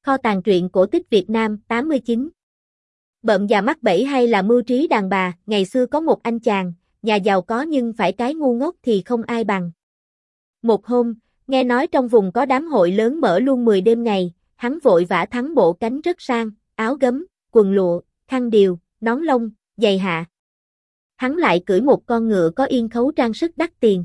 Kho tàng truyện cổ tích Việt Nam 89. Bợm già mắc bẫy hay là mưu trí đàn bà, ngày xưa có một anh chàng, nhà giàu có nhưng phải cái ngu ngốc thì không ai bằng. Một hôm, nghe nói trong vùng có đám hội lớn mở luôn 10 đêm ngày, hắn vội vã thắng bộ cánh rất sang, áo gấm, quần lụa, khăn điều, nón lông, giày hạ. Hắn lại cưỡi một con ngựa có yên khấu trang sức đắt tiền.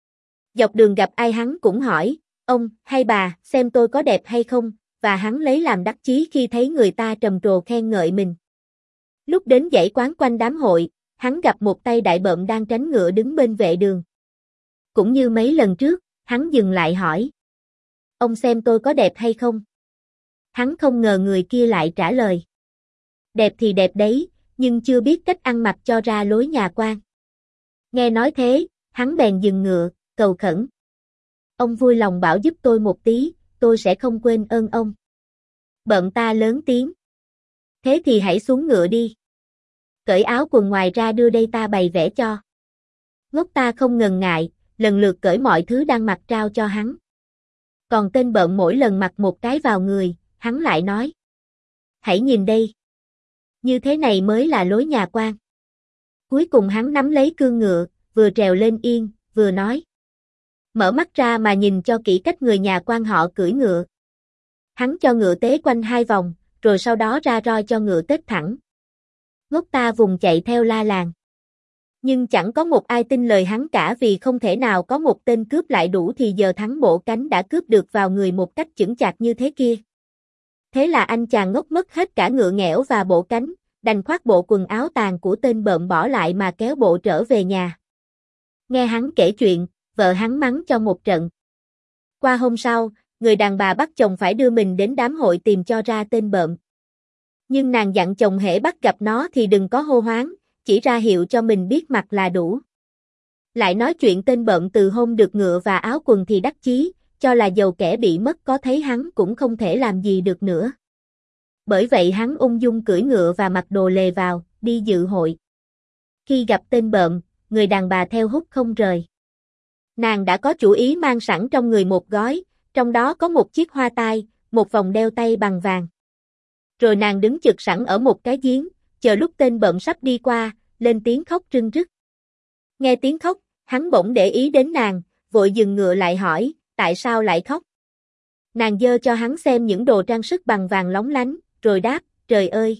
Dọc đường gặp ai hắn cũng hỏi, ông hay bà, xem tôi có đẹp hay không, và hắn lấy làm đắc chí khi thấy người ta trầm trồ khen ngợi mình. Lúc đến dãy quán quanh đám hội, hắn gặp một tay đại bợm đang tránh ngựa đứng bên vệ đường. Cũng như mấy lần trước, hắn dừng lại hỏi, ông xem tôi có đẹp hay không? Hắn không ngờ người kia lại trả lời, đẹp thì đẹp đấy, nhưng chưa biết cách ăn mặc cho ra lối nhà quan. Nghe nói thế, hắn bèn dừng ngựa, cầu khẩn. Ông vui lòng bảo giúp tôi một tí, tôi sẽ không quên ơn ông. Bợm ta lớn tiếng. Thế thì hãy xuống ngựa đi. Cởi áo quần ngoài ra đưa đây ta bày vẽ cho. Ngốc ta không ngần ngại, lần lượt cởi mọi thứ đang mặc trao cho hắn. Còn tên bợm mỗi lần mặc một cái vào người, hắn lại nói. Hãy nhìn đây. Như thế này mới là lối nhà quan. Cuối cùng hắn nắm lấy cương ngựa, vừa trèo lên yên, vừa nói. Mở mắt ra mà nhìn cho kỹ cách người nhà quan họ cưỡi ngựa. Hắn cho ngựa tế quanh 2 vòng, rồi sau đó ra roi cho ngựa tết thẳng. Ngốc ta vùng chạy theo la làng. Nhưng chẳng có một ai tin lời hắn cả vì không thể nào có một tên cướp lại đủ thì giờ thắng bộ cánh đã cướp được vào người một cách chững chạc như thế kia. Thế là anh chàng ngốc mất hết cả ngựa nghẽo và bộ cánh, đành khoác bộ quần áo tàn của tên bợm bỏ lại mà kéo bộ trở về nhà. Nghe hắn kể chuyện, vợ hắn mắng cho một trận. Qua hôm sau, người đàn bà bắt chồng phải đưa mình đến đám hội tìm cho ra tên bợm. Nhưng nàng dặn chồng hễ bắt gặp nó thì đừng có hô hoáng, chỉ ra hiệu cho mình biết mặt là đủ. Lại nói chuyện tên bợm từ hôm được ngựa và áo quần thì đắc chí, cho là dầu kẻ bị mất có thấy hắn cũng không thể làm gì được nữa. Bởi vậy hắn ung dung cưỡi ngựa và mặc đồ lề vào, đi dự hội. Khi gặp tên bợm, người đàn bà theo hút không rời. Nàng đã có chủ ý mang sẵn trong người một gói, trong đó có một chiếc hoa tai, một vòng đeo tay bằng vàng. Rồi nàng đứng chực sẵn ở một cái giếng, chờ lúc tên bợm sắp đi qua, lên tiếng khóc rưng rức. Nghe tiếng khóc, hắn bỗng để ý đến nàng, vội dừng ngựa lại hỏi, tại sao lại khóc? Nàng giơ cho hắn xem những đồ trang sức bằng vàng lóng lánh, rồi đáp, trời ơi!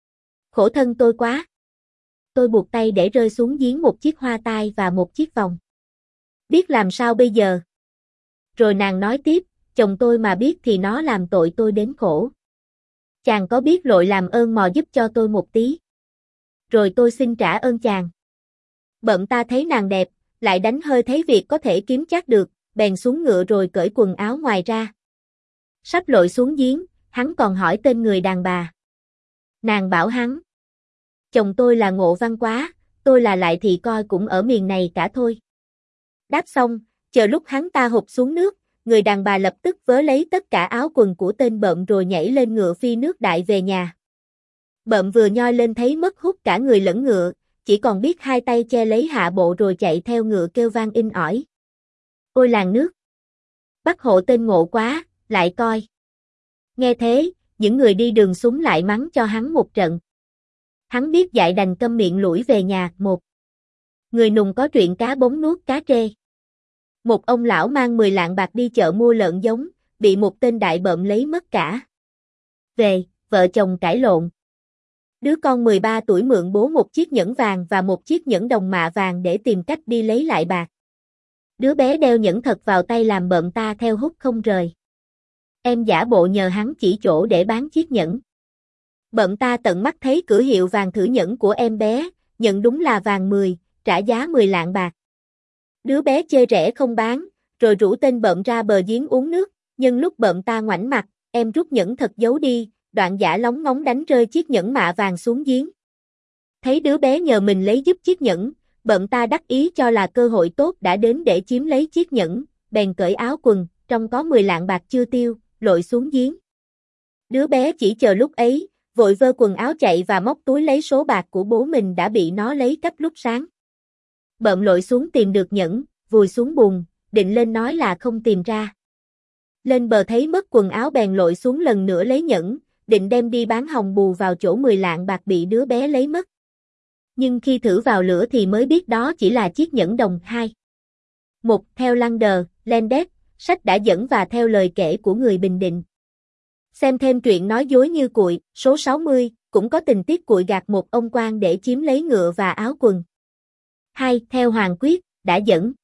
Khổ thân tôi quá! Tôi buộc tay để rơi xuống giếng một chiếc hoa tai và một chiếc vòng. Biết làm sao bây giờ? Rồi nàng nói tiếp, chồng tôi mà biết thì nó làm tội tôi đến khổ. Chàng có biết lội làm ơn mò giúp cho tôi một tí. Rồi tôi xin trả ơn chàng. Bợm ta thấy nàng đẹp, lại đánh hơi thấy việc có thể kiếm chắc được, bèn xuống ngựa rồi cởi quần áo ngoài ra. Sắp lội xuống giếng, hắn còn hỏi tên người đàn bà. Nàng bảo hắn. Chồng tôi là ngộ văn quá, tôi là lại thì coi cũng ở miền này cả thôi. Đáp xong, chờ lúc hắn ta hụp xuống nước, người đàn bà lập tức vớ lấy tất cả áo quần của tên bợm rồi nhảy lên ngựa phi nước đại về nhà. Bợm vừa nhoi lên thấy mất hút cả người lẫn ngựa, chỉ còn biết hai tay che lấy hạ bộ rồi chạy theo ngựa kêu vang inh ỏi. Ôi làng nước! Bắt hộ tên ngộ quá, lại coi! Nghe thế, những người đi đường súng lại mắng cho hắn một trận. Hắn biết dại đành câm miệng lủi về nhà. Một người nùng có chuyện cá bống nuốt cá trê. Một ông lão mang 10 lạng bạc đi chợ mua lợn giống, bị một tên đại bợm lấy mất cả. Về, vợ chồng cãi lộn. Đứa con 13 tuổi mượn bố một chiếc nhẫn vàng và một chiếc nhẫn đồng mạ vàng để tìm cách đi lấy lại bạc. Đứa bé đeo nhẫn thật vào tay làm bợm ta theo hút không rời. Em giả bộ nhờ hắn chỉ chỗ để bán chiếc nhẫn. Bợm ta tận mắt thấy cửa hiệu vàng thử nhẫn của em bé, nhận đúng là vàng 10, trả giá 10 lạng bạc. Đứa bé chê rẻ không bán, rồi rủ tên bợm ra bờ giếng uống nước, nhưng lúc bợm ta ngoảnh mặt, em rút nhẫn thật giấu đi, đoạn giả lóng ngóng đánh rơi chiếc nhẫn mạ vàng xuống giếng. Thấy đứa bé nhờ mình lấy giúp chiếc nhẫn, bợm ta đắc ý cho là cơ hội tốt đã đến để chiếm lấy chiếc nhẫn, bèn cởi áo quần, trong có 10 lạng bạc chưa tiêu, lội xuống giếng. Đứa bé chỉ chờ lúc ấy, vội vơ quần áo chạy và móc túi lấy số bạc của bố mình đã bị nó lấy cắp lúc sáng. Bợm lội xuống tìm được nhẫn, vùi xuống bùn, định lên nói là không tìm ra. Lên bờ thấy mất quần áo bèn lội xuống lần nữa lấy nhẫn, định đem đi bán hồng bù vào chỗ 10 lạng bạc bị đứa bé lấy mất. Nhưng khi thử vào lửa thì mới biết đó chỉ là chiếc nhẫn đồng 2. Một, theo Lander, Landet, sách đã dẫn và theo lời kể của người Bình Định. Xem thêm truyện nói dối như cuội, số 60, cũng có tình tiết cuội gạt một ông quan để chiếm lấy ngựa và áo quần. 2. Theo Hoàng Quyết, đã dẫn.